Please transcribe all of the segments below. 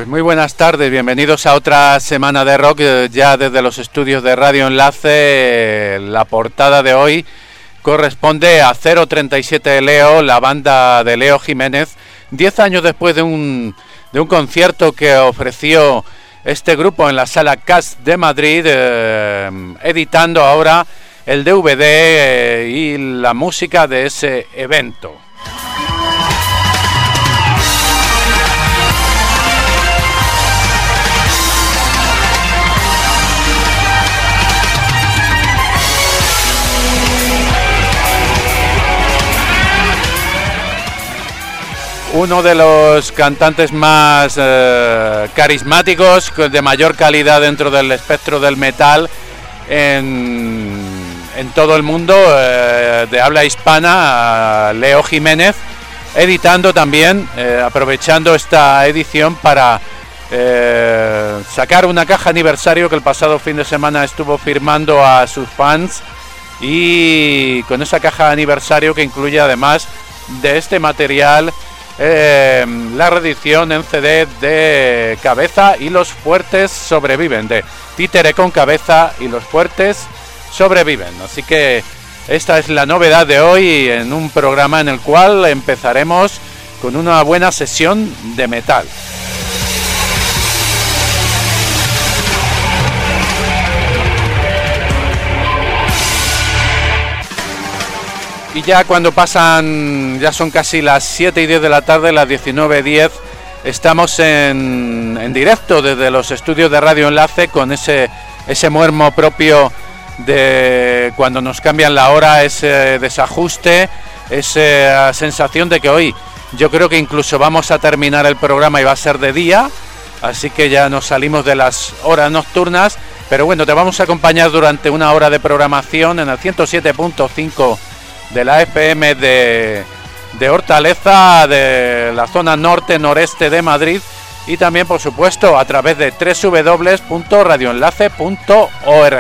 Pues muy buenas tardes, bienvenidos a otra semana de rock, ya desde los estudios de Radio Enlace. La portada de hoy corresponde a 037 Leo, la banda de Leo Jiménez, 10 años después de un concierto que ofreció este grupo en la Sala Cas de Madrid, editando ahora el DVD y la música de ese evento. Uno de los cantantes más carismáticos, de mayor calidad dentro del espectro del metal en todo el mundo, de habla hispana, Leo Jiménez, editando también, aprovechando esta edición para sacar una caja aniversario que el pasado fin de semana estuvo firmando a sus fans, y con esa caja aniversario que incluye, además de este material, la reedición en CD de Cabeza y los Fuertes Sobreviven, de Títere con Cabeza y los Fuertes Sobreviven. Así que esta es la novedad de hoy, en un programa en el cual empezaremos con una buena sesión de metal. Y ya cuando ya son casi las 7:10 de la tarde, las 19:10, estamos en directo desde los estudios de Radio Enlace, con ese muermo propio de cuando nos cambian la hora, ese desajuste, esa sensación de que hoy yo creo que incluso vamos a terminar el programa y va a ser de día, así que ya nos salimos de las horas nocturnas, pero bueno, te vamos a acompañar durante una hora de programación en el 107.5 de la FM de Hortaleza, de la zona norte-noreste de Madrid, y también, por supuesto, a través de www.radioenlace.org.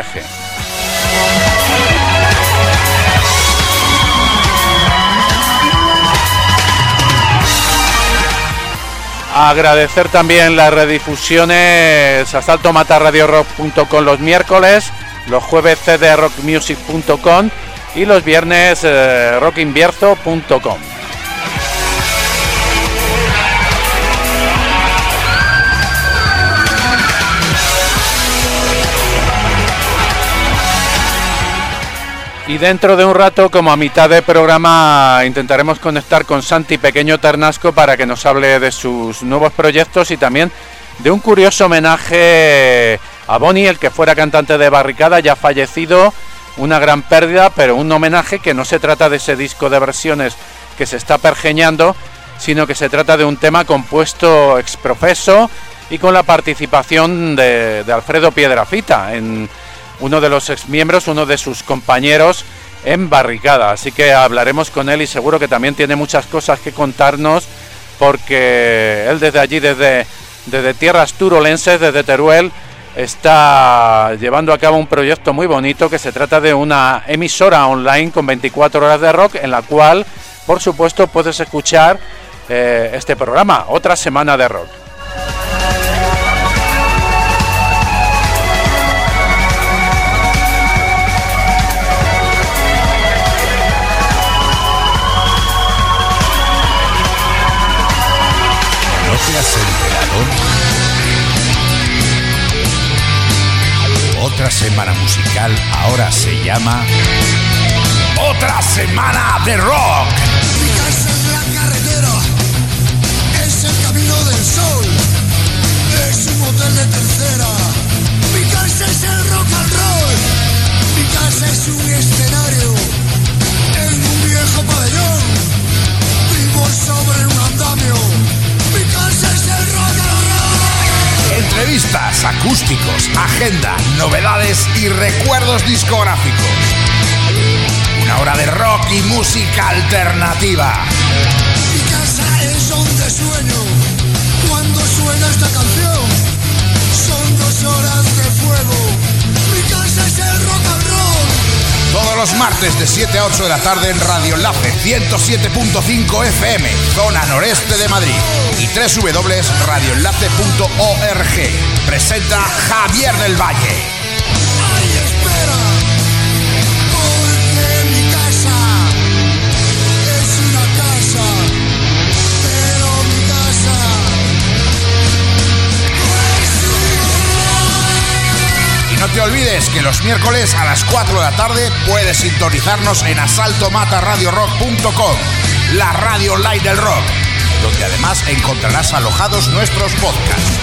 Agradecer también las redifusiones a saltomatarradiorock.com los miércoles, los jueves cdrockmusic.com y los viernes rockinvierzo.com. Y dentro de un rato, como a mitad de programa, intentaremos conectar con Santi Pequeño Ternasco para que nos hable de sus nuevos proyectos y también de un curioso homenaje a Bonnie, el que fuera cantante de Barricada, ya fallecido. Una gran pérdida, pero un homenaje que no se trata de ese disco de versiones que se está pergeñando, sino que se trata de un tema compuesto ex profeso y con la participación de Alfredo Piedrafita, en uno de los exmiembros, uno de sus compañeros en Barricada. Así que hablaremos con él y seguro que también tiene muchas cosas que contarnos, porque él desde allí, desde tierras turolenses, desde Teruel, está llevando a cabo un proyecto muy bonito, que se trata de una emisora online con 24 horas de rock, en la cual, por supuesto, puedes escuchar este programa, Otra Semana de Rock. ¿No te has enterado? Otra semana musical ahora se llama Otra Semana de Rock. Mi casa es la carretera, es el camino del sol, es un motel de tercera. Mi casa es el rock and roll, mi casa es un escenario en un viejo pabellón, vivo sobre un andamio. Mi casa es el rock and roll. Entrevistas, acústicos, agenda, novedades y recuerdos discográficos. Una hora de rock y música alternativa. Mi casa es donde sueño cuando suena esta canción. Son 2 horas de fuego. Mi casa es el rock and roll. Todos Todos los martes de 7 a 8 de la tarde en Radio Enlace 107.5 FM, zona noreste de Madrid, y www.radioenlace.org. Presenta Javier del Valle. Ay, espera, porque mi casa es una casa, pero mi casa es un... Y no te olvides que los miércoles a las 4 de la tarde puedes sintonizarnos en asaltomataradiorock.com, la radio online del rock, donde además encontrarás alojados nuestros podcasts.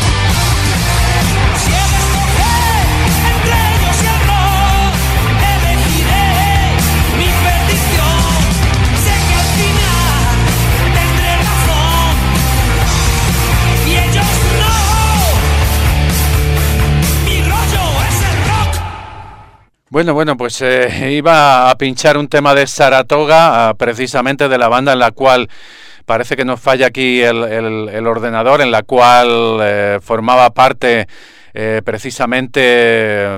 Bueno, pues iba a pinchar un tema de Saratoga, precisamente de la banda en la cual parece que nos falla aquí el ordenador, en la cual formaba parte precisamente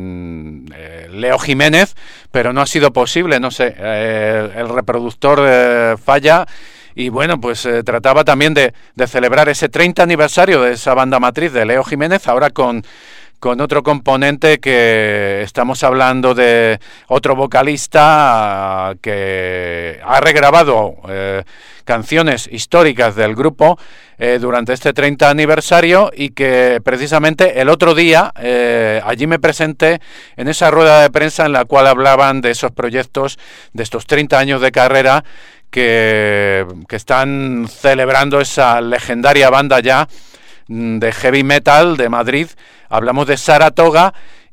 Leo Jiménez, pero no ha sido posible, no sé, el reproductor falla. Y bueno, pues trataba también de celebrar ese 30 aniversario de esa banda matriz de Leo Jiménez, ahora con otro componente, que estamos hablando de otro vocalista que ha regrabado canciones históricas del grupo durante este 30 aniversario, y que precisamente el otro día allí me presenté en esa rueda de prensa en la cual hablaban de esos proyectos, de estos 30 años de carrera que están celebrando esa legendaria banda ya de heavy metal de Madrid. Hablamos de Saratoga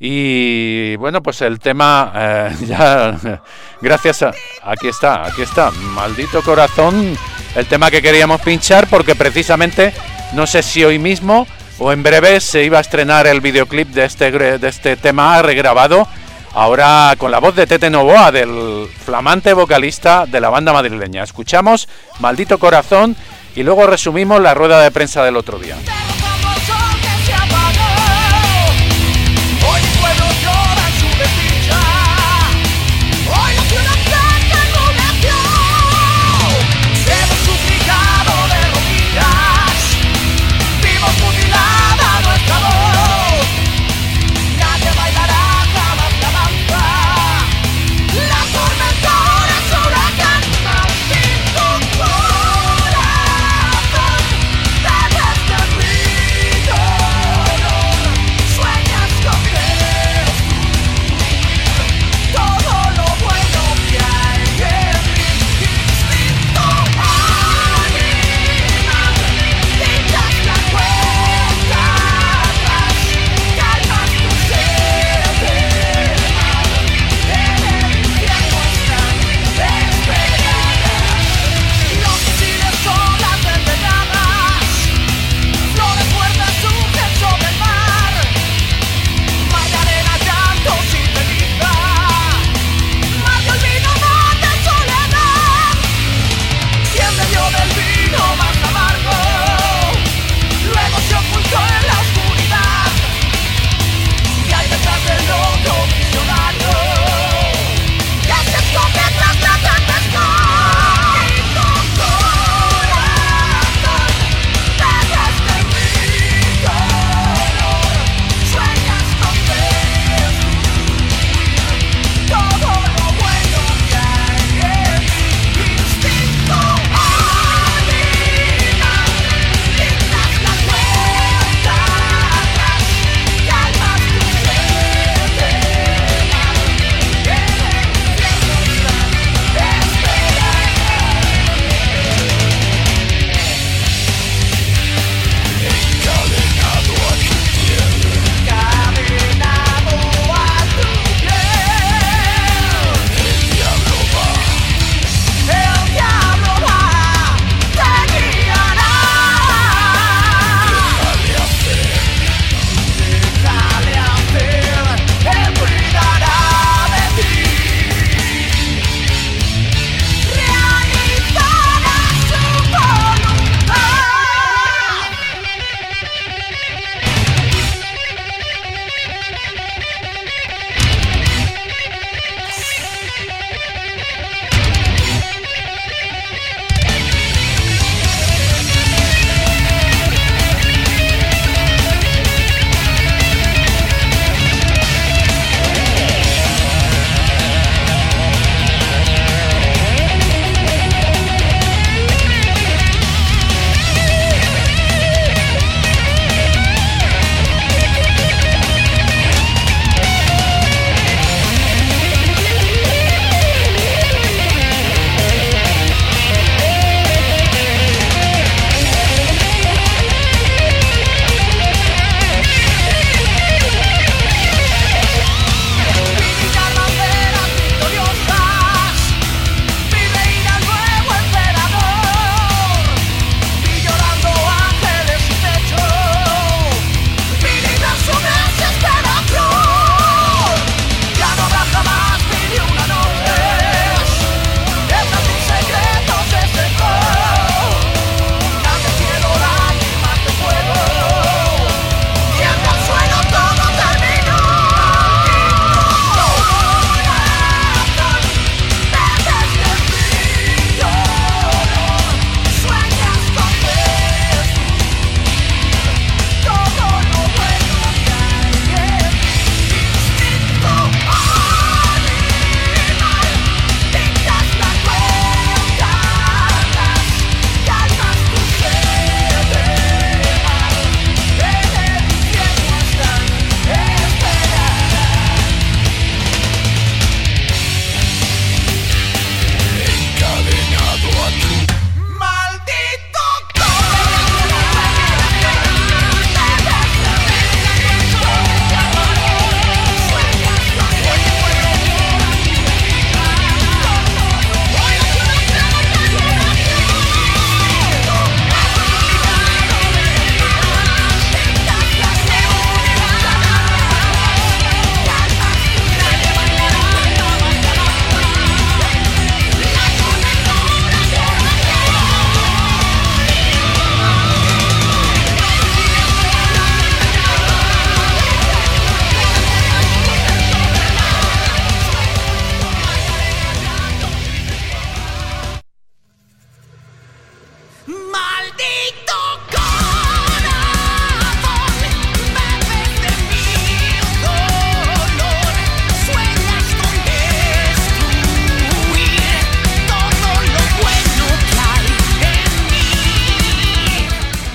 y bueno, pues el tema ya gracias a aquí está, Maldito Corazón, el tema que queríamos pinchar, porque precisamente no sé si hoy mismo o en breve se iba a estrenar el videoclip de este tema regrabado, ahora con la voz de Tete Novoa, del flamante vocalista de la banda madrileña. Escuchamos Maldito Corazón y luego resumimos la rueda de prensa del otro día. Be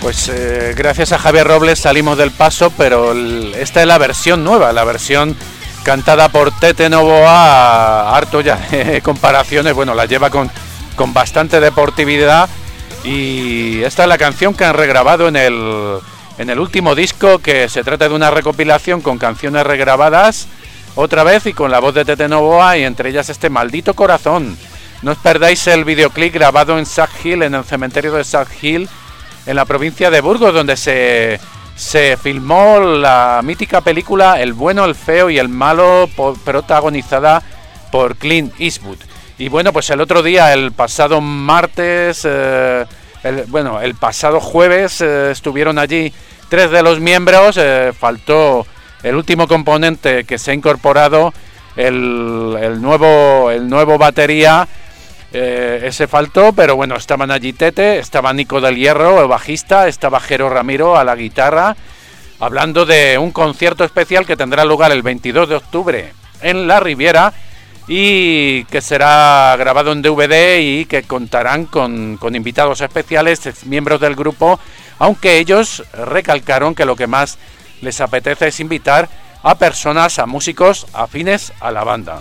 Pues gracias a Javier Robles salimos del paso, pero esta es la versión nueva, la versión cantada por Tete Novoa, harto ya de comparaciones, bueno, la lleva con bastante deportividad, y esta es la canción que han regrabado en el último disco, que se trata de una recopilación con canciones regrabadas otra vez y con la voz de Tete Novoa, y entre ellas este Maldito Corazón. No os perdáis el videoclip grabado en Sag Hill, en el cementerio de Sag Hill, en la provincia de Burgos, donde se filmó la mítica película El bueno, el feo y el malo, protagonizada por Clint Eastwood. Y bueno, pues el otro día, el pasado martes, el pasado jueves, estuvieron allí 3 de los miembros, faltó el último componente que se ha incorporado, el nuevo batería. Ese faltó, pero bueno, estaban allí Tete, estaba Nico del Hierro, el bajista, estaba Jero Ramiro a la guitarra, hablando de un concierto especial que tendrá lugar el 22 de octubre en La Riviera y que será grabado en DVD y que contarán con invitados especiales, miembros del grupo, aunque ellos recalcaron que lo que más les apetece es invitar a personas, a músicos afines a la banda.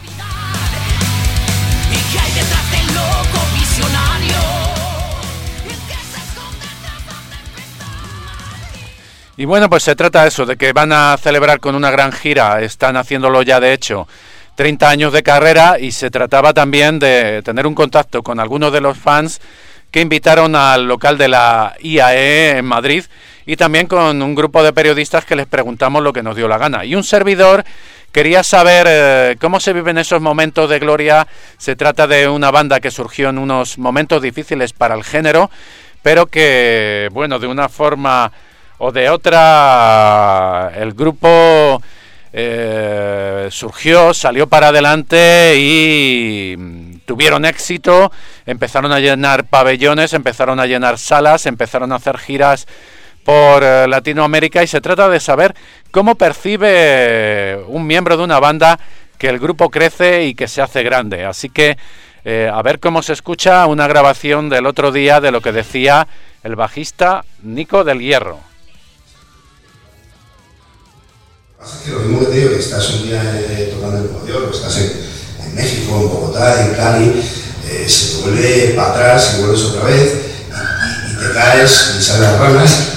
Y bueno, pues se trata de eso, de que van a celebrar con una gran gira, están haciéndolo ya de hecho, 30 años de carrera, y se trataba también de tener un contacto con algunos de los fans que invitaron al local de la IAE en Madrid, y también con un grupo de periodistas que les preguntamos lo que nos dio la gana. Y un servidor quería saber cómo se viven esos momentos de gloria. Se trata de una banda que surgió en unos momentos difíciles para el género, pero que, bueno, de una forma o de otra, el grupo surgió, salió para adelante y tuvieron éxito, empezaron a llenar pabellones, empezaron a llenar salas, empezaron a hacer giras por Latinoamérica, y se trata de saber cómo percibe un miembro de una banda que el grupo crece y que se hace grande. Así que a ver cómo se escucha una grabación del otro día de lo que decía el bajista Nico del Hierro. Lo mismo que te digo, que estás un día tocando en Nueva York, o estás en México, en Bogotá, en Cali, se te vuelve para atrás y vuelves otra vez y te caes y salen las ranas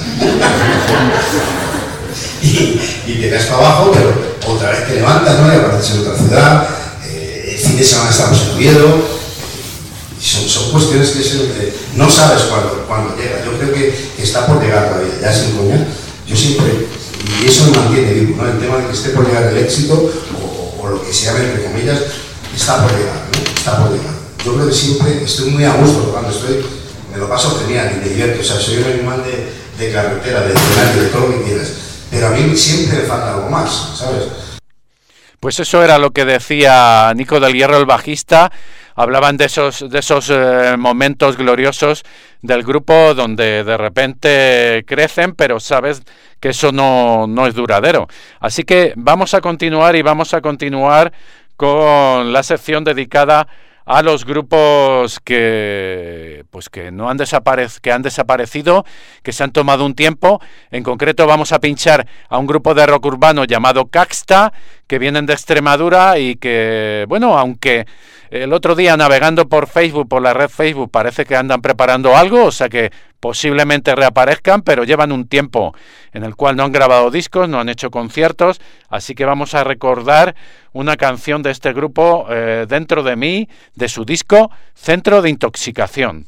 y te caes para abajo, pero otra vez te levantas, ¿no? Y apareces en otra ciudad. El fin de semana estamos en Oviedo. Son cuestiones que no sabes cuándo llega. Yo creo que está por llegar todavía, ya sin coña. Yo siempre, y eso me mantiene vivo, ¿no? El tema de que esté por llegar el éxito, o lo que se llame entre comillas, está por llegar, ¿no? Está por llegar. Yo creo que siempre estoy muy a gusto tocando, me lo paso genial y me divierto. O sea, soy un animal de carretera, de escenario, de todo lo que quieras. Pero a mí siempre me falta algo más, ¿sabes? Pues eso era lo que decía Nico del Hierro, el bajista. Hablaban de esos momentos gloriosos del grupo donde de repente crecen, pero sabes que eso no es duradero. Así que vamos a continuar con la sección dedicada a los grupos que no han desaparecido, que se han tomado un tiempo. En concreto vamos a pinchar a un grupo de rock urbano llamado Caxta, que vienen de Extremadura y que, bueno, aunque el otro día navegando por Facebook, por la red Facebook, parece que andan preparando algo, o sea que posiblemente reaparezcan, pero llevan un tiempo en el cual no han grabado discos, no han hecho conciertos, así que vamos a recordar una canción de este grupo, Dentro de mí, de su disco Centro de Intoxicación.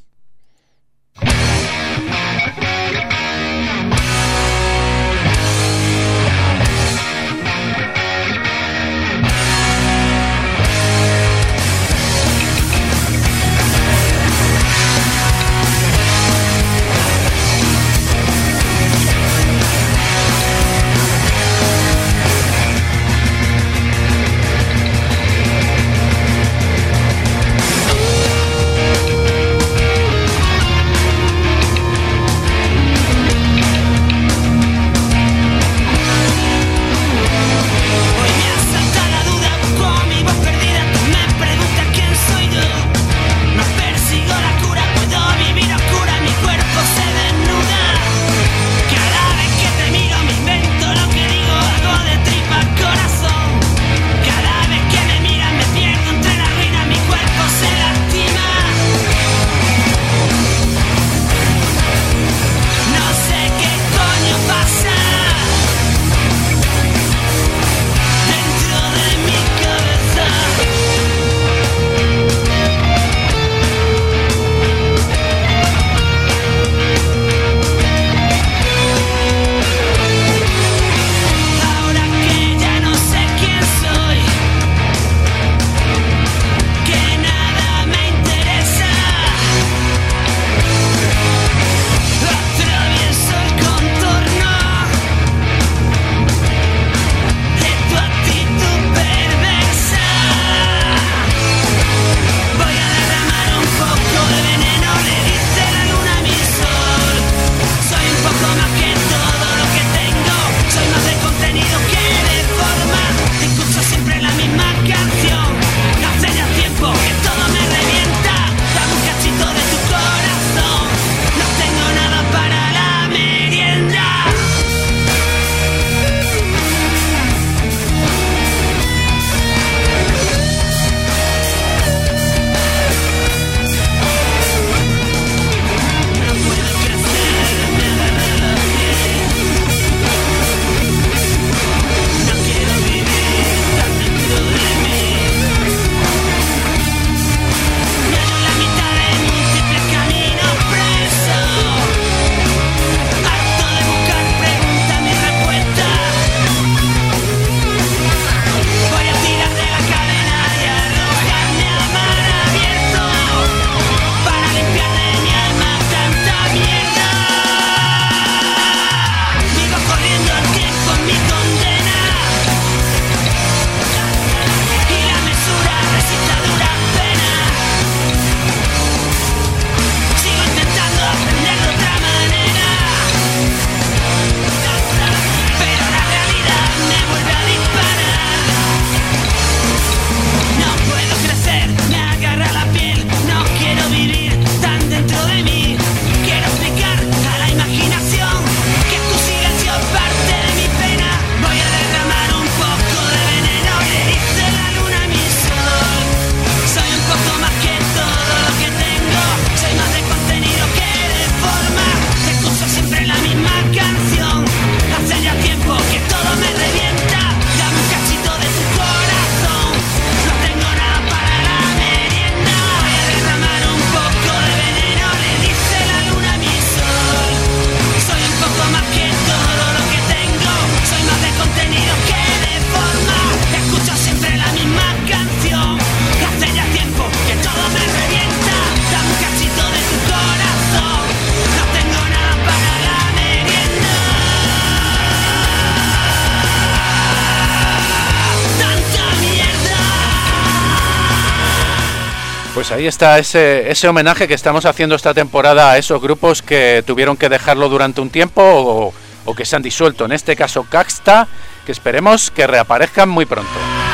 Pues ahí está ese homenaje que estamos haciendo esta temporada a esos grupos que tuvieron que dejarlo durante un tiempo o que se han disuelto. En este caso Caxta, que esperemos que reaparezcan muy pronto.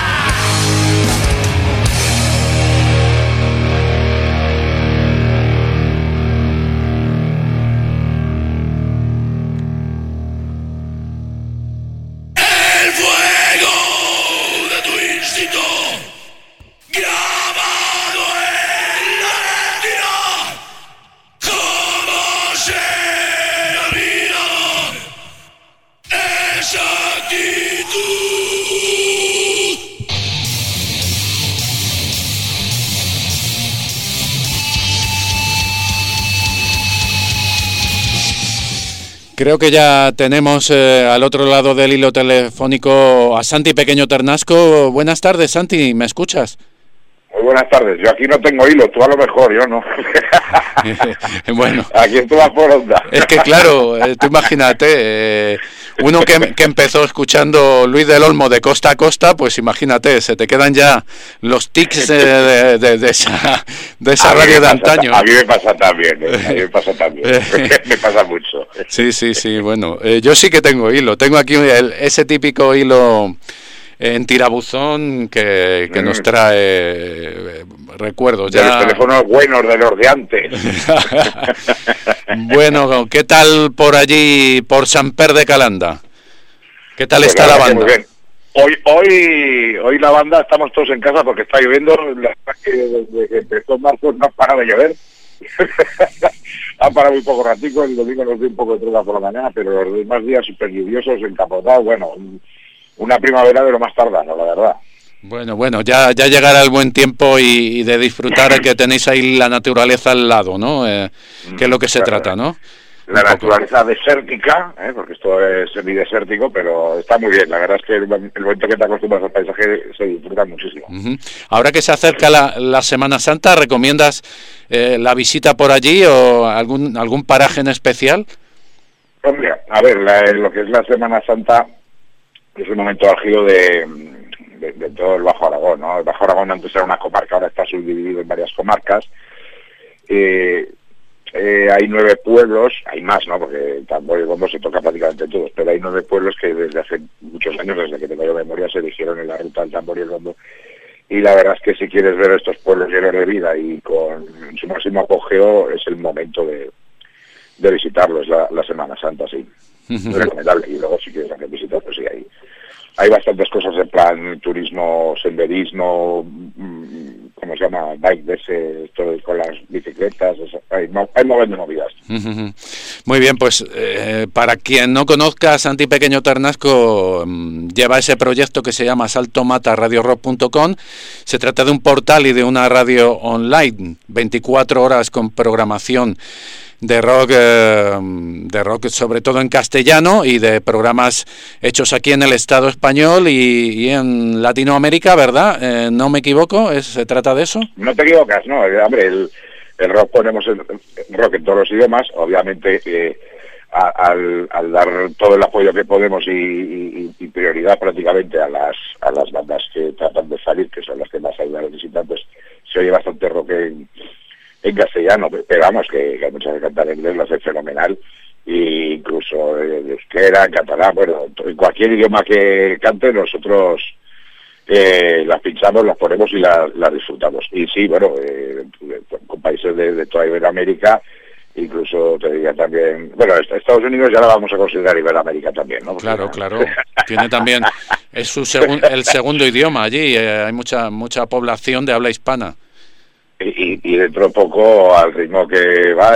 Creo que ya tenemos al otro lado del hilo telefónico a Santi Pequeño Ternasco. Buenas tardes, Santi, ¿me escuchas? Muy buenas tardes. Yo aquí no tengo hilo, tú a lo mejor, yo no. Bueno. Aquí tú vas por onda. Es que claro, tú imagínate, uno que empezó escuchando Luis del Olmo de costa a costa, pues imagínate, se te quedan ya los tics de esa radio de antaño. A mí me pasa también, me pasa también. Me pasa mucho. Sí, bueno, yo sí que tengo hilo. Tengo aquí ese típico hilo en tirabuzón que nos trae recuerdos ya. De los teléfonos buenos de los de antes. Bueno, ¿qué tal por allí, por Samper de Calanda? ¿Qué tal Pues está la banda? Muy bien. Hoy la banda estamos todos en casa porque está lloviendo. La verdad que desde que empezó marzo no ha parado de llover. Ha parado muy poco ratico. El domingo nos dio un poco de truca por la mañana, pero los demás días súper lluviosos, encapotados. Bueno, una primavera de lo más tardano, la verdad. Bueno, ya llegará el buen tiempo y de disfrutar que tenéis ahí la naturaleza al lado, ¿no? Que es lo que se trata, ¿no? La naturaleza desértica, porque esto es semidesértico, pero está muy bien. La verdad es que el momento que te acostumbras al paisaje se disfruta muchísimo. Ahora que se acerca la Semana Santa, ¿recomiendas la visita por allí o algún paraje en especial? Hombre, a ver, lo que es la Semana Santa es un momento álgido de todo el Bajo Aragón, ¿no? El Bajo Aragón antes era una comarca, ahora está subdividido en varias comarcas. Hay 9 pueblos, hay más, ¿no? Porque Tambor y Bombo se toca prácticamente todos, pero hay 9 pueblos que desde hace muchos años, desde que tengo yo memoria, se eligieron en la ruta del Tambor y el Bombo. Y la verdad es que si quieres ver estos pueblos llenos de vida y con su máximo apogeo, es el momento de visitarlos, la Semana Santa, sí. Es recomendable. Y luego si quieres hacer visitas, pues sí, hay bastantes cosas en plan turismo, senderismo, ¿cómo se llama? Bike de ese, todo con las bicicletas, hay mogollón de movidas. Muy bien, pues para quien no conozca, Santi Pequeño Ternasco lleva ese proyecto que se llama saltomataradiorock.com. Se trata de un portal y de una radio online, 24 horas con programación de rock sobre todo en castellano y de programas hechos aquí en el Estado español y en Latinoamérica, ¿verdad? ¿No me equivoco? ¿Se trata de eso? No te equivocas, no. Hombre, el rock ponemos el rock en todos los idiomas, obviamente al dar todo el apoyo que podemos y prioridad prácticamente a las bandas que tratan de salir, que son las que más ayuda necesitan, pues se oye bastante rock en castellano, pero vamos, que hay muchas que cantan en inglés, lo hace fenomenal, e incluso en euskera, en catalán, bueno, en cualquier idioma que cante, nosotros las pinchamos, las ponemos y las disfrutamos. Y sí, bueno, con países de toda Iberoamérica, incluso te diría también, bueno, Estados Unidos ya la vamos a considerar Iberoamérica también, ¿no? Porque claro, tiene también, es el segundo idioma allí, hay mucha población de habla hispana. Y dentro de poco, al ritmo que va,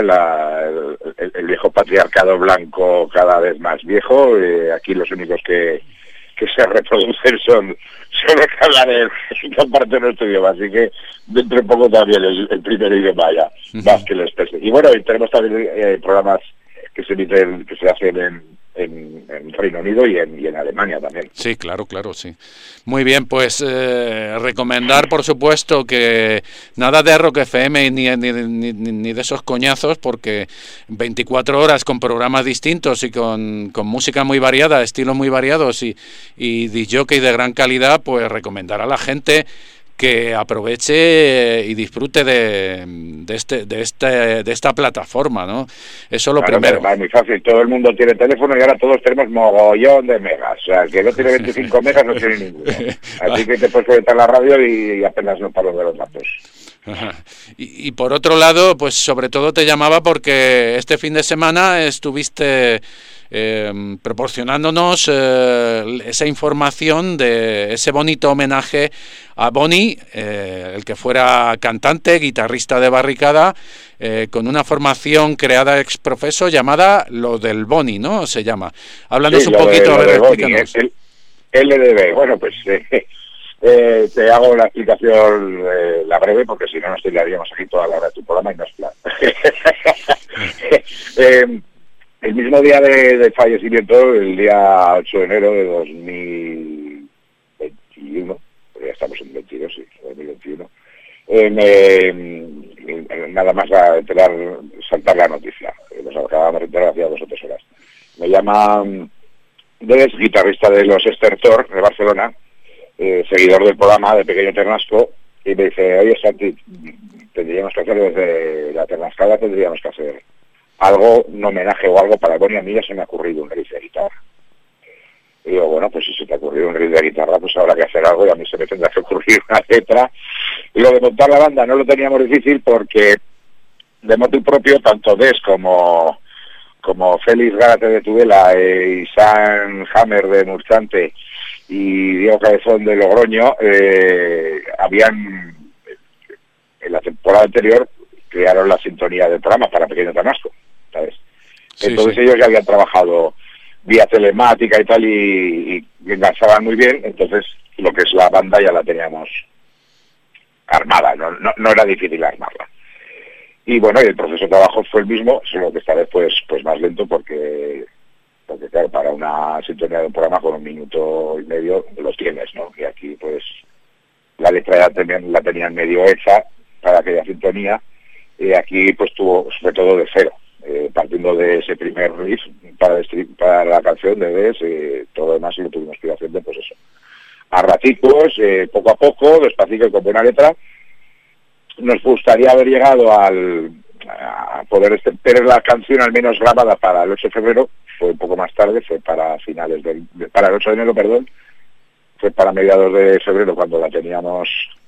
el viejo patriarcado blanco cada vez más viejo, aquí los únicos que se reproducen son los que hablan y comparten nuestro idioma, así que dentro de poco también el primer idioma ya, más que el especie. Y bueno, tenemos también programas que se hacen en Reino Unido y en Alemania también. Sí, claro, sí. Muy bien, pues recomendar, por supuesto, que nada de Rock FM ni de esos coñazos, porque 24 horas con programas distintos y con música muy variada, estilos muy variados y disc jockey de gran calidad, pues recomendar a la gente que aproveche y disfrute de esta plataforma, ¿no? Eso lo primero. Es muy fácil, todo el mundo tiene teléfono y ahora todos tenemos mogollón de megas. O sea, el que no tiene 25 megas no tiene ninguno. Así que te puedes conectar a la radio y apenas no paro de los datos. Y por otro lado, pues sobre todo te llamaba porque este fin de semana estuviste proporcionándonos esa información de ese bonito homenaje a Bonnie, el que fuera cantante, guitarrista de Barricada, con una formación creada ex profeso llamada Lo del Bonnie, ¿no? Se llama. Háblanos un poquito, a ver, explícanos. El LDB, bueno, pues te hago la explicación, la breve, porque si no nos tiraríamos aquí toda la hora de tu programa y no es plan. El mismo día de fallecimiento, el día 8 de enero de 2021, ya estamos en 22, sí, 2021, nada más a saltar la noticia, nos acabamos de enterar hacía 2 o 3 horas. Me llama Des, guitarrista de los Estertor de Barcelona, seguidor del programa de Pequeño Ternasco, y me dice, oye Santi, tendríamos que hacer desde la Ternascada, tendríamos que hacer algo, un homenaje o algo para Bonnie. A mí ya se me ha ocurrido un riff de guitarra. Y digo, bueno, pues si se te ha ocurrido un riff de guitarra, pues habrá que hacer algo y a mí se me tendrá que ocurrir una letra. Y lo de montar la banda no lo teníamos difícil porque de motu propio, tanto Des como Félix Gárate de Tudela, Isan Hammer de Murchante y Diego Cabezón de Logroño, habían en la temporada anterior crearon la sintonía del programa para Pequeño Ternasco, ¿sabes? Sí, entonces sí. Ellos ya habían trabajado vía telemática y tal y enganchaban muy bien, entonces lo que es la banda ya la teníamos armada, no era difícil armarla. Y bueno, y el proceso de trabajo fue el mismo, solo que esta vez pues más lento porque claro, para una sintonía de un programa con 1 minuto y medio lo tienes, ¿no? Y aquí pues la letra ya la tenían medio hecha para aquella sintonía, y aquí pues tuvo sobre todo de cero, partiendo de ese primer riff para la canción de Des, todo lo demás lo tuvimos que ir haciendo pues eso, a raticos, poco a poco, despacito y con buena letra. Nos gustaría haber llegado a poder tener la canción al menos grabada para el 8 de febrero, fue un poco más tarde, fue para para el 8 de enero, perdón, fue para mediados de febrero cuando la teníamos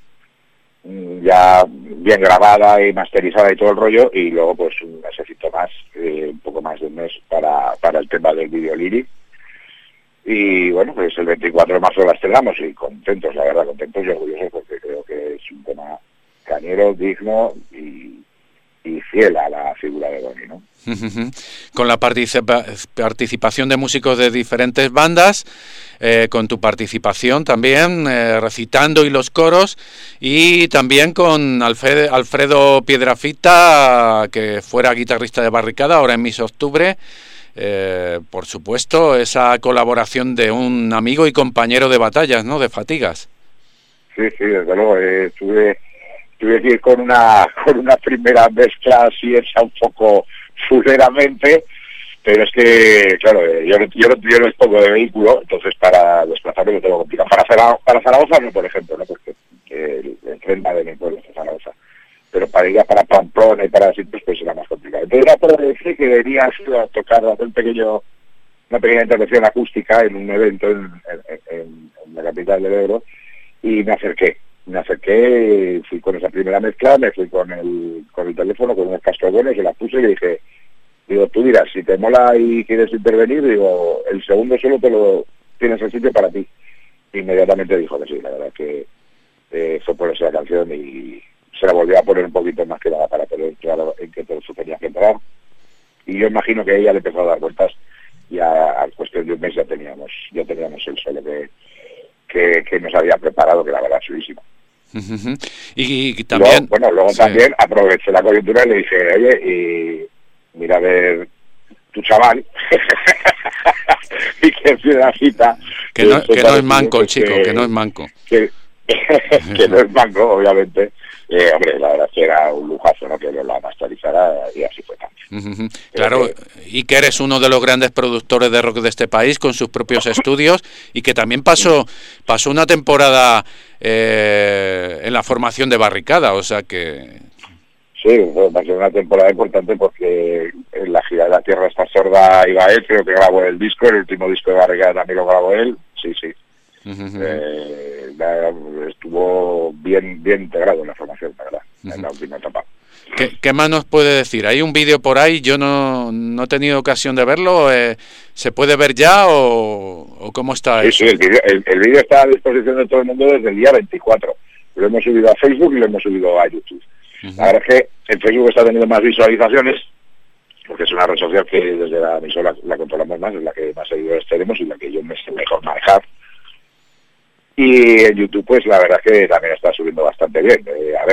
ya bien grabada y masterizada y todo el rollo, y luego pues un mesecito más, un poco más de un mes para el tema del video lyric. Y bueno, pues el 24 de marzo la estrenamos y contentos, la verdad, contentos y orgullosos porque creo que es un tema cañero, digno y fiel a la figura de Bonnie, ¿no? Con la participación de músicos de diferentes bandas, con tu participación también, recitando y los coros, y también con Alfredo Piedrafita, que fuera guitarrista de Barricada, ahora en Miss Octubre. Por supuesto, esa colaboración de un amigo y compañero de batallas, ¿no? De Fatigas. Sí, desde luego, tuve que ir con una primera mezcla así hecha un poco fuleramente, pero es que, claro, yo no dispongo de vehículo, entonces para desplazarme lo tengo complicado. Para Zaragoza no, por ejemplo, ¿no? Porque el tren va de mi pueblo hasta Zaragoza, pero para ir para Pamplona y para sitios pues era más complicado. Entonces era por decir que venía a tocar, hacer una pequeña intervención acústica en un evento en la capital del Ebro, y me acerqué, fui con esa primera mezcla, me fui con el teléfono, con unos cascos buenos, se la puse y le dije, tú dirás, si te mola y quieres intervenir, el segundo solo tienes el sitio para ti. Inmediatamente dijo que sí, la verdad que fue por esa canción y se la volvió a poner un poquito más que nada para tener claro en qué todo eso tenía que entrar. Y yo imagino que ella le empezó a dar vueltas y a cuestión de un mes ya teníamos el solo que nos había preparado, que la verdad es chulísimo. Y también... Luego sí. También aproveché la coyuntura y le dije, oye, y mira a ver tu chaval, y que Piedrafita... Que no es manco el chico, que no es manco. Que no es manco, obviamente. Hombre, la verdad es que era un lujazo, ¿no? Que lo la masterizara y así fue también. Claro, y que eres uno de los grandes productores de rock de este país con sus propios estudios y que también pasó una temporada en la formación de Barricada, o sea que... Sí, va a ser una temporada importante porque en la gira de La Tierra está sorda iba él, creo que grabó el disco, el último disco de Barricada también lo grabó él, sí. Estuvo bien integrado en la formación, la verdad, en la última etapa. ¿Qué más nos puede decir? Hay un vídeo por ahí, yo no he tenido ocasión de verlo, ¿se puede ver ya o cómo está eso? Sí, el vídeo está a disposición de todo el mundo desde el día 24. Lo hemos subido a Facebook y lo hemos subido a YouTube. La verdad es que en Facebook está teniendo más visualizaciones, porque es una red social que desde la emisora la controlamos más, es la que más seguidores tenemos y la que yo me sé mejor manejar. Y en YouTube, pues la verdad es que también está subiendo bastante bien.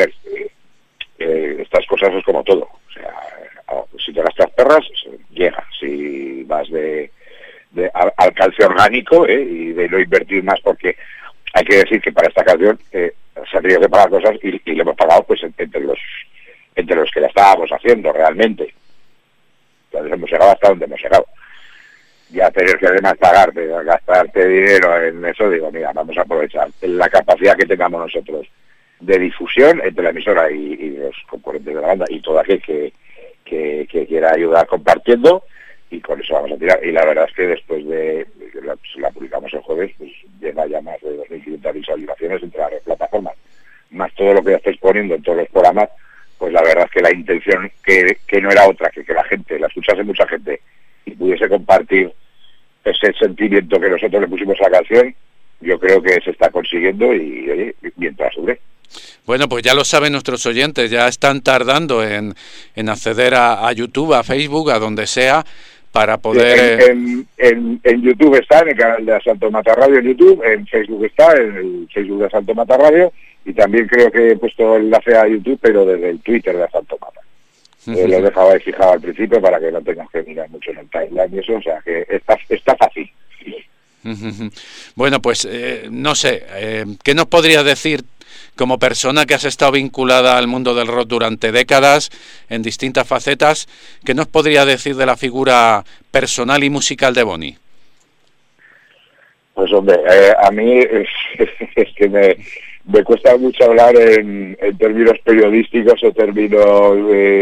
Estas cosas es como todo. O sea, si te gastas perras, llega. Si vas al calcio orgánico y de no invertir más, porque hay que decir que para esta canción se ha tenido que pagar cosas y le hemos pagado pues entre los que la estábamos haciendo realmente. Entonces hemos llegado hasta donde hemos llegado. Ya tener que además gastarte dinero en eso, digo, mira, vamos a aprovechar la capacidad que tengamos nosotros de difusión entre la emisora y los componentes de la banda y todo aquel que quiera ayudar compartiendo, y con eso vamos a tirar. Y la verdad es que después de la publicamos el jueves, pues lleva ya más de 2.500 visualizaciones entre las plataformas, más todo lo que estáis poniendo en todos los programas. Pues la verdad es que la intención que no era otra que la gente, la escuchase mucha gente y pudiese compartir ese sentimiento que nosotros le pusimos a la canción, yo creo que se está consiguiendo y oye, mientras dure. Bueno, pues ya lo saben nuestros oyentes, ya están tardando en acceder a YouTube, a Facebook, a donde sea, para poder... En YouTube está, en el canal de Asalto Mata Radio en YouTube, en Facebook está, en el Facebook de Asalto Mata Radio, y también creo que he puesto el enlace a YouTube, pero desde el Twitter de Asalto Mata. Lo he dejado ahí fijado al principio para que no tengas que mirar mucho en el timeline y eso, o sea que está fácil. Bueno, pues no sé, ¿qué nos podrías decir como persona que has estado vinculada al mundo del rock durante décadas, en distintas facetas? ¿Qué nos podría decir de la figura personal y musical de Bonnie? Pues hombre, a mí es que me cuesta mucho hablar en términos periodísticos o términos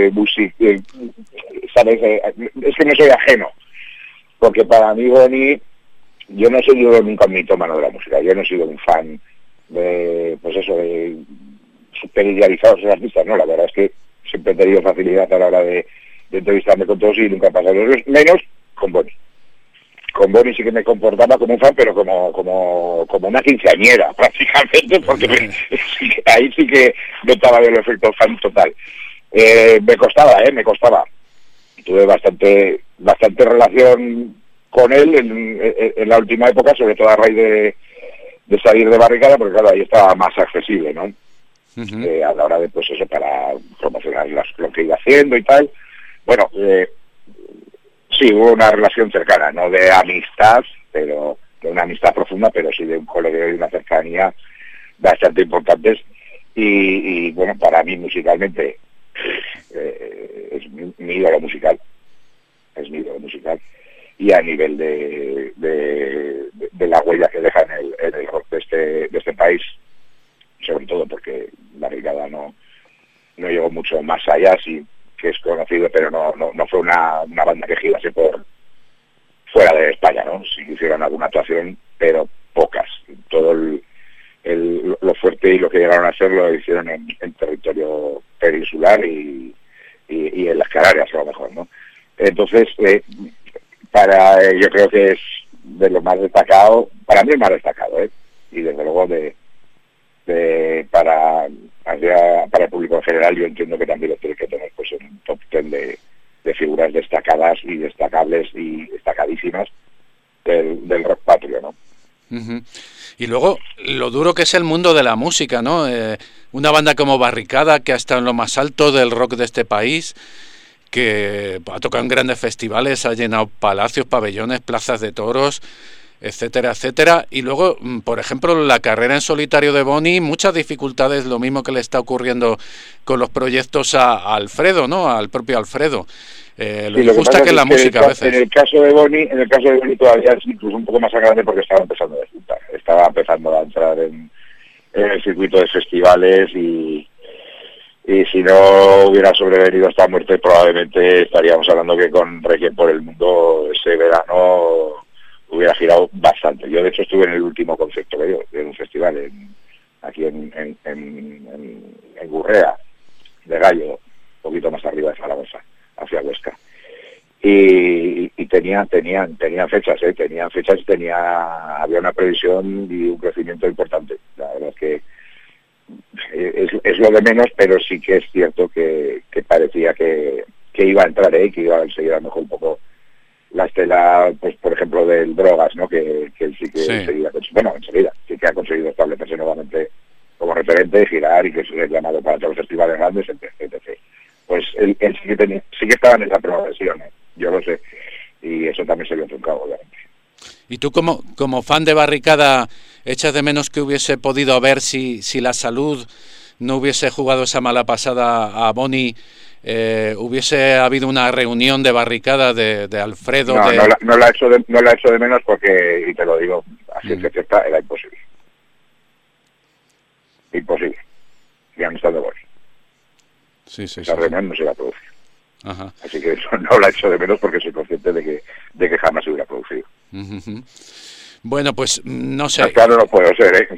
¿sabes? Es que no soy ajeno, porque para mí Bonnie, yo no soy nunca un mitómano de la música, yo no he sido un fan de super idealizados los artistas, no, la verdad es que siempre he tenido facilidad a la hora de entrevistarme con todos y nunca ha pasado menos con Bonnie. Con Bonnie sí que me comportaba como un fan, pero como una quinceañera prácticamente, porque ahí sí que notaba el efecto fan total. Me costaba. Tuve bastante relación con él en la última época, sobre todo a raíz de salir de Barricada, porque claro, ahí estaba más accesible, ¿no? A la hora de, pues eso, para promocionar lo que iba haciendo y tal. Bueno, sí, hubo una relación cercana, no de amistad, pero de una amistad profunda, pero sí de un colegio y una cercanía bastante importantes. Y bueno, para mí musicalmente es mi ídolo musical. Es mi ídolo musical. Y a nivel de la huella que deja en el rock de este país, sobre todo porque Barricada no llegó mucho más allá, sí que es conocido, pero no fue una banda que girase por fuera de España, ¿no? Sí que hicieron alguna actuación, pero pocas. Todo lo fuerte y lo que llegaron a hacer lo hicieron en territorio peninsular y en las Canarias, a lo mejor, ¿no? Entonces, yo creo que es de lo más destacado, para mí el más destacado, y desde luego para el público en general yo entiendo que también lo tiene que tener pues en un top 10 de figuras destacadas y destacables y destacadísimas del rock patrio, ¿no? Y luego lo duro que es el mundo de la música, ¿no? Una banda como Barricada, que ha estado en lo más alto del rock de este país, que ha tocado en grandes festivales, ha llenado palacios, pabellones, plazas de toros, etcétera, etcétera. Y luego, por ejemplo, la carrera en solitario de Bonnie, muchas dificultades, lo mismo que le está ocurriendo con los proyectos a Alfredo, ¿no? Al propio Alfredo. Lo injusta que es la música a veces. En el caso de Bonnie todavía es incluso un poco más grande porque estaba empezando a despuntar. Estaba empezando a entrar en en el circuito de festivales y si no hubiera sobrevenido esta muerte probablemente estaríamos hablando que con Requiem por el Mundo ese verano hubiera girado bastante. Yo de hecho estuve en el último concierto que dio en un festival aquí en Gurrea de Gallo, un poquito más arriba de Zaragoza, hacia Huesca. Y tenían fechas, había una previsión y un crecimiento importante. La verdad es que es lo de menos, pero sí que es cierto que parecía que iba a entrar, que iba a seguir a lo mejor un poco la estela, pues por ejemplo del Drogas, ¿no? Que él sí que enseguida sí que ha conseguido establecerse nuevamente como referente, girar y que se es llamado para todos los festivales grandes, etc. Pues él sí que estaba en esa progresión, yo lo sé, y eso también se vio truncado, obviamente. Y tú como fan de Barricada, ¿echas de menos que hubiese podido ver si la salud no hubiese jugado esa mala pasada a Boni? ¿Hubiese habido una reunión de Barricada de Alfredo? No la echo de menos porque, y te lo digo, así es que cierta, era imposible. Imposible. Ya no estando Boni. Esa reunión no se va a producir. Ajá. Así que eso no la echo de menos porque soy consciente de que jamás se hubiera producido. Uh-huh. Bueno, pues no sé. Más claro no puedo ser,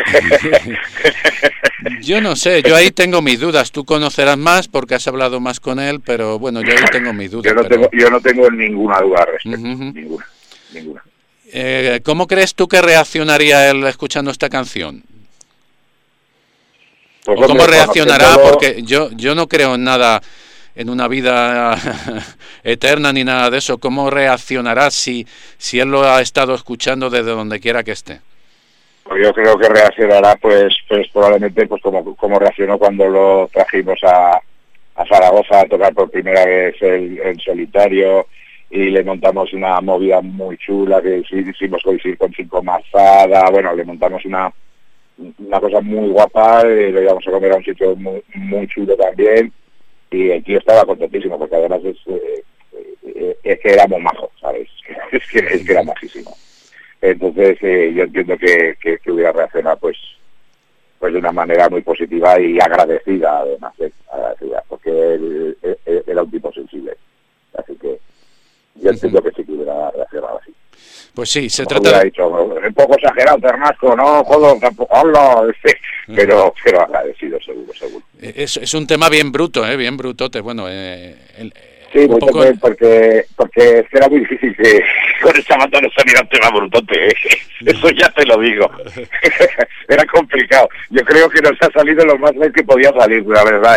Yo no sé, yo ahí tengo mis dudas. Tú conocerás más porque has hablado más con él, pero bueno, yo ahí tengo mis dudas. Yo no tengo ninguna duda al respecto. Uh-huh. Ninguna. ¿Cómo crees tú que reaccionaría él escuchando esta canción? Pues, ¿O cómo reaccionará? Porque yo no creo en nada, en una vida eterna ni nada de eso. ¿Cómo reaccionará si él lo ha estado escuchando desde donde quiera que esté? Pues yo creo que reaccionará pues probablemente pues como reaccionó cuando lo trajimos a Zaragoza a tocar por primera vez en solitario y le montamos una movida muy chula que hicimos coincidir con Cinco Mazada. Bueno, le montamos una cosa muy guapa, lo íbamos a comer a un sitio muy, muy chulo también. Y el tío estaba contentísimo porque además es que éramos majos, ¿sabes? es que era majísimo. Entonces yo entiendo que hubiera reaccionado pues de una manera muy positiva y agradecida, además, porque él era un tipo sensible. Así que yo entiendo que sí que hubiera reaccionado así. Pues sí, se trata trata de... dicho, un poco exagerado, Ternasco, no, joder, tampoco, habla, pero agradecido, seguro. Es un tema bien bruto, bien brutote, bueno... sí, muy poco... porque es que era muy difícil que con esta banda no saliera un tema brutote, eso ya te lo digo. Era complicado. Yo creo que nos ha salido lo más bien que podía salir, la verdad,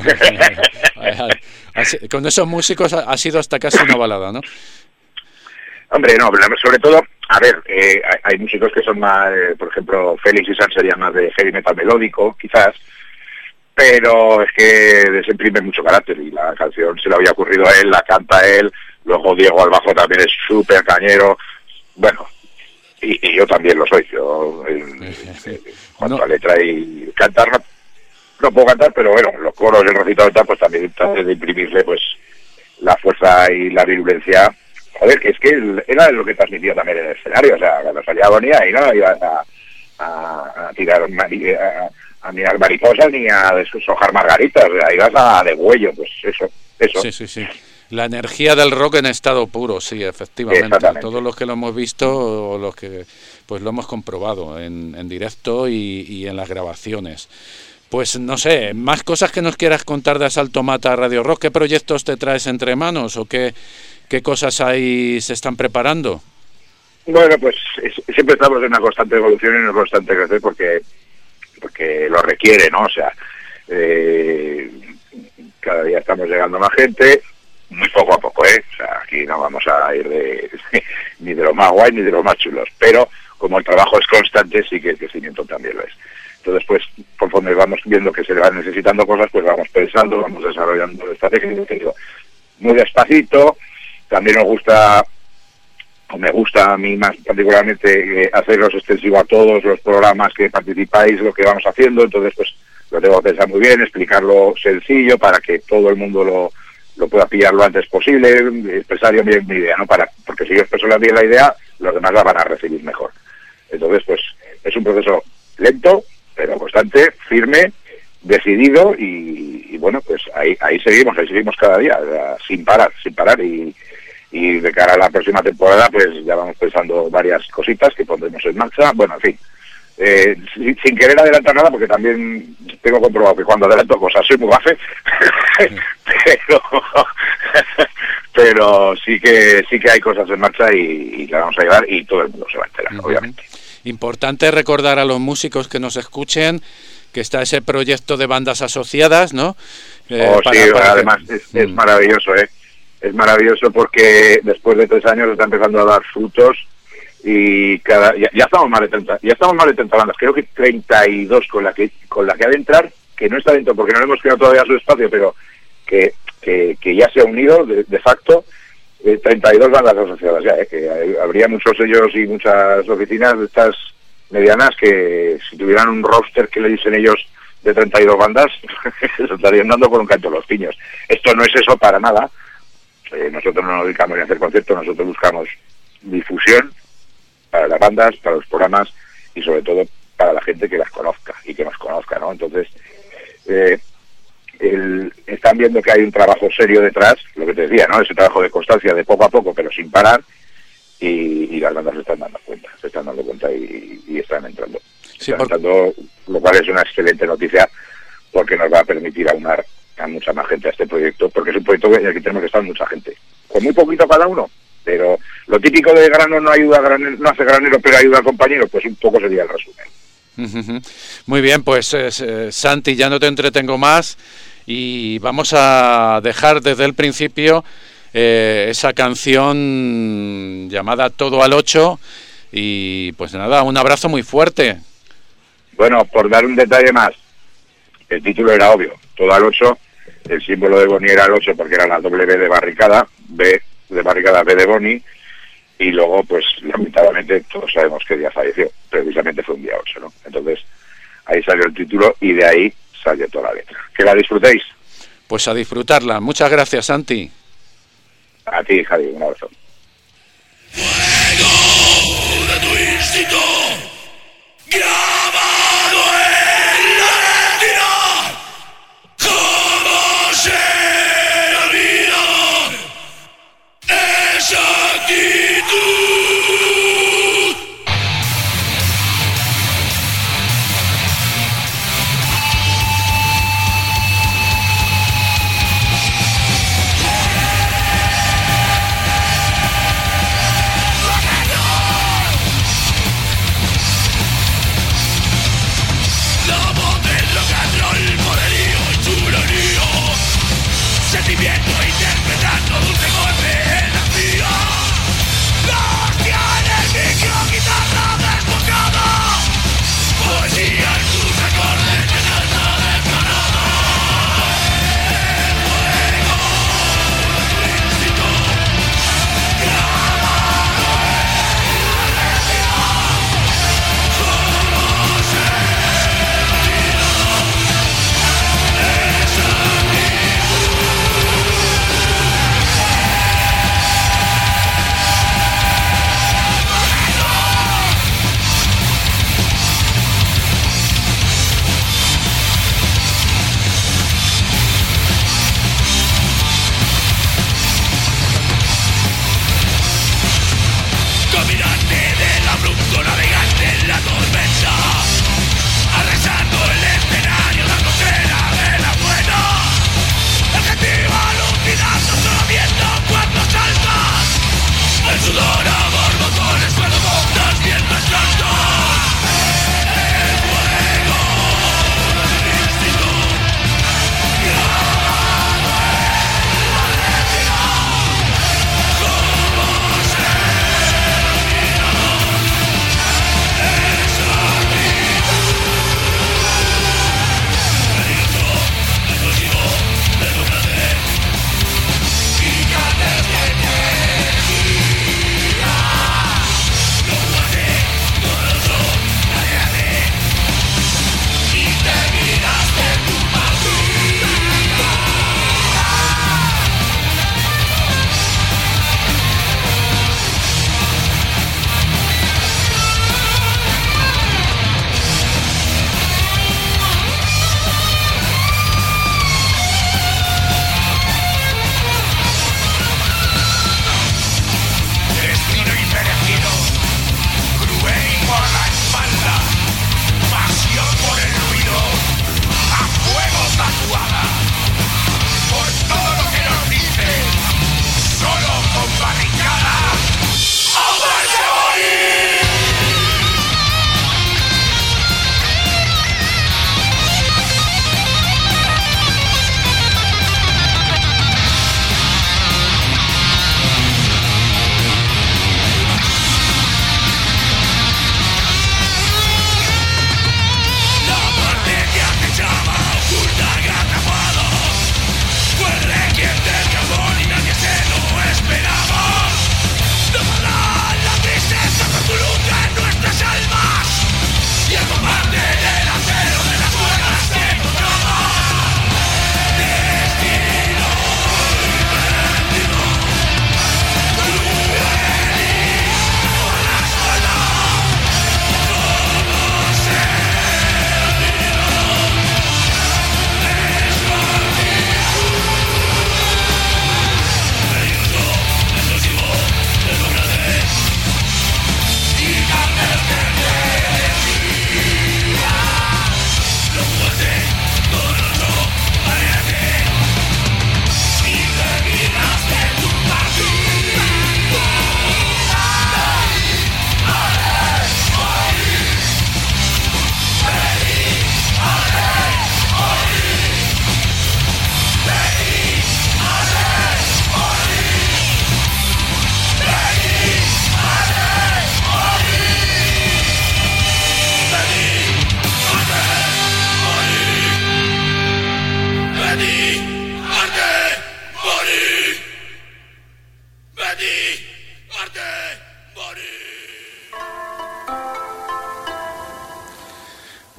Con esos músicos ha sido hasta casi una balada, ¿no? Hombre, no, sobre todo, a ver, hay músicos que son más, por ejemplo, Félix y San serían más de heavy metal melódico, quizás, pero es que desimprime mucho carácter y la canción se le había ocurrido a él, la canta él, luego Diego al bajo también es súper cañero, bueno, y yo también lo soy, yo cuanto a letra y cantar no puedo cantar, pero bueno, los coros y el recitado y tal, pues también traté de imprimirle pues la fuerza y la virulencia. Joder, que es que era lo que transmitía también en el escenario, o sea, cuando salía Bonía y no ibas a tirar a mirar mariposas ni a deshojar margaritas, o sea, ibas a de huello, pues eso. Sí. La energía del rock en estado puro, sí, efectivamente. Todos los que lo hemos visto, o los que pues lo hemos comprobado en directo y en las grabaciones. Pues no sé, más cosas que nos quieras contar de Asalto Mata Radio Rock. ¿Qué proyectos te traes entre manos o qué cosas ahí se están preparando? Bueno, pues siempre estamos en una constante evolución y en una constante crecer porque lo requiere, ¿no? O sea, cada día estamos llegando a más gente, muy poco a poco, O sea, aquí no vamos a ir ni de los más guay ni de los más chulos, pero como el trabajo es constante, sí que el crecimiento también lo es. Entonces, pues, conforme vamos viendo que se le van necesitando cosas, pues vamos pensando, vamos desarrollando estrategias, te digo, muy despacito. También me gusta a mí más particularmente hacerlos extensivo a todos los programas que participáis, lo que vamos haciendo. Entonces, pues, lo tengo que pensar muy bien, explicarlo sencillo para que todo el mundo lo pueda pillar lo antes posible, expresar yo bien mi idea, ¿no? Porque si yo expreso bien la idea, los demás la van a recibir mejor. Entonces, pues, es un proceso lento, pero constante, firme, decidido y bueno, pues ahí seguimos cada día, sin parar y de cara a la próxima temporada pues ya vamos pensando varias cositas que pondremos en marcha, bueno, en fin, sin querer adelantar nada porque también tengo comprobado que cuando adelanto cosas soy muy gafe, pero sí que hay cosas en marcha y las vamos a llevar y todo el mundo se va a enterar, obviamente. Importante recordar a los músicos que nos escuchen que está ese proyecto de bandas asociadas, ¿no? Además es maravilloso, es maravilloso porque después de 3 años está empezando a dar frutos y ya estamos más de 30 bandas, creo que 32 con la que ha de entrar, que no está dentro porque no le hemos creado todavía su espacio, pero que ya se ha unido de facto, 32 bandas asociadas ya, que habría muchos sellos y muchas oficinas de estas medianas que si tuvieran un roster que le dicen ellos de 32 bandas se estarían dando con un canto los piños. Esto no es eso para nada. Nosotros no nos dedicamos ni a hacer conciertos, nosotros buscamos difusión para las bandas, para los programas y sobre todo para la gente que las conozca y que nos conozca, ¿no? Entonces están viendo que hay un trabajo serio detrás, lo que te decía, ¿no? Ese trabajo de constancia de poco a poco pero sin parar y las bandas se están dando cuenta y están entrando. Lo cual es una excelente noticia porque nos va a permitir aunar a mucha más gente a este proyecto, porque es un proyecto en el que tenemos que estar mucha gente, con muy poquito cada uno, pero lo típico de grano no hace granero, pero ayuda al compañero, pues un poco sería el resumen. Muy bien, pues Santi, ya no te entretengo más y vamos a dejar desde el principio esa canción llamada Todo al 8 y pues nada, un abrazo muy fuerte. Bueno, por dar un detalle más, el título era obvio, Todo al 8, el símbolo de Bonnie era el 8 porque era la doble B de barricada, B de barricada, B de Bonnie, y luego pues lamentablemente todos sabemos que día falleció, precisamente fue un día 8, ¿no? Entonces ahí salió el título y de ahí salió toda la letra. Que la disfrutéis. Pues a disfrutarla. Muchas gracias, Santi. A ti, Javi, un abrazo. Fuego de tu instinto, grabado en la retina, jamás he olvidado esa actitud.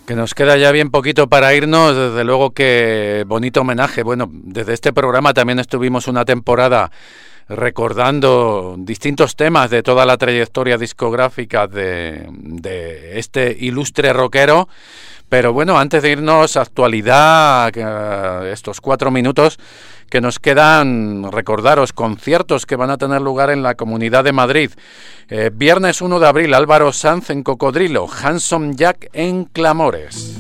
Que nos queda ya bien poquito para irnos, desde luego que bonito homenaje. Bueno, desde este programa también estuvimos una temporada recordando distintos temas de toda la trayectoria discográfica de este ilustre rockero. Pero bueno, antes de irnos, actualidad, estos 4 minutos que nos quedan, recordaros conciertos que van a tener lugar en la Comunidad de Madrid. Viernes 1 de abril, Álvaro Sanz en Cocodrilo, Handsome Jack en Clamores.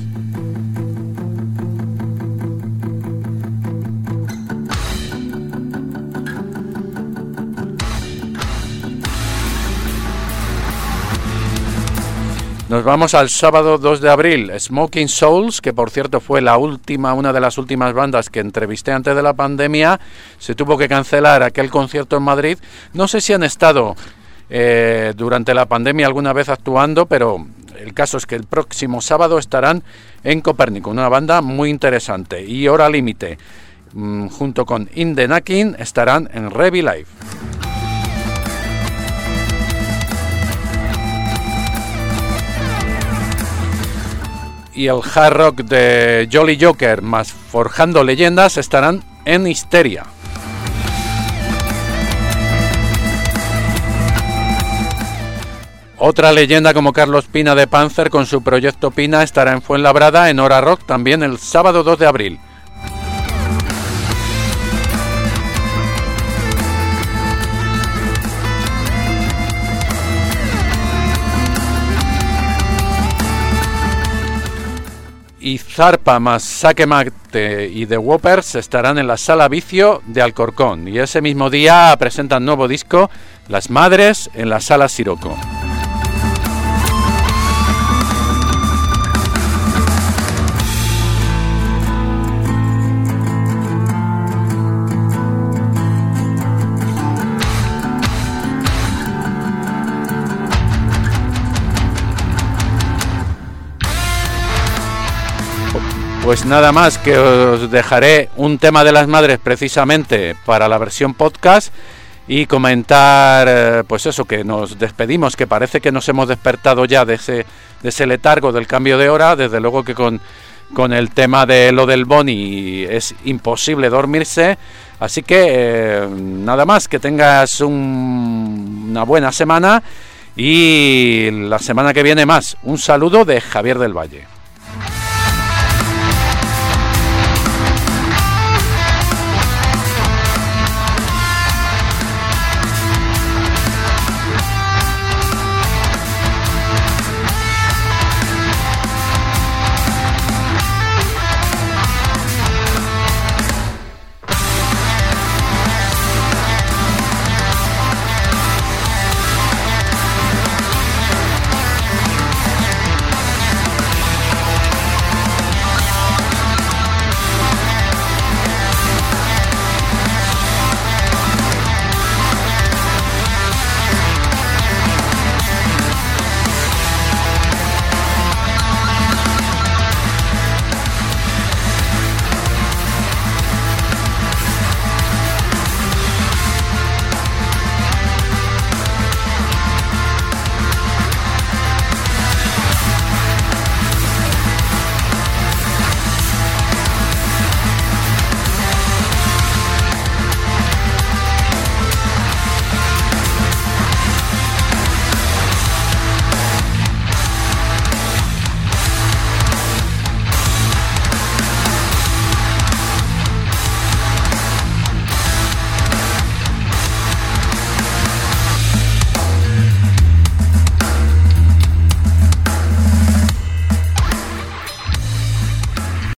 Nos vamos al sábado 2 de abril, Smoking Souls, que por cierto fue una de las últimas bandas que entrevisté antes de la pandemia. Se tuvo que cancelar aquel concierto en Madrid. No sé si han estado durante la pandemia alguna vez actuando, pero el caso es que el próximo sábado estarán en Copérnico, una banda muy interesante. Y Hora Límite, junto con In The Knocking, estarán en Revi Live. Y el hard rock de Jolly Joker más Forjando Leyendas estarán en Histeria. Otra leyenda como Carlos Pina de Panzer con su proyecto Pina estará en Fuenlabrada en Hora Rock también el sábado 2 de abril. Y Zarpa más Saque Mate y The Whoppers estarán en la Sala Vicio de Alcorcón. Y ese mismo día presentan nuevo disco, Las Madres, en la Sala Siroco. Pues nada más, que os dejaré un tema de Las Madres precisamente para la versión podcast y comentar, pues eso, que nos despedimos, que parece que nos hemos despertado ya de ese letargo del cambio de hora. Desde luego que con el tema de lo del Boni es imposible dormirse, así que nada más, que tengas una buena semana y la semana que viene más. Un saludo de Javier del Valle.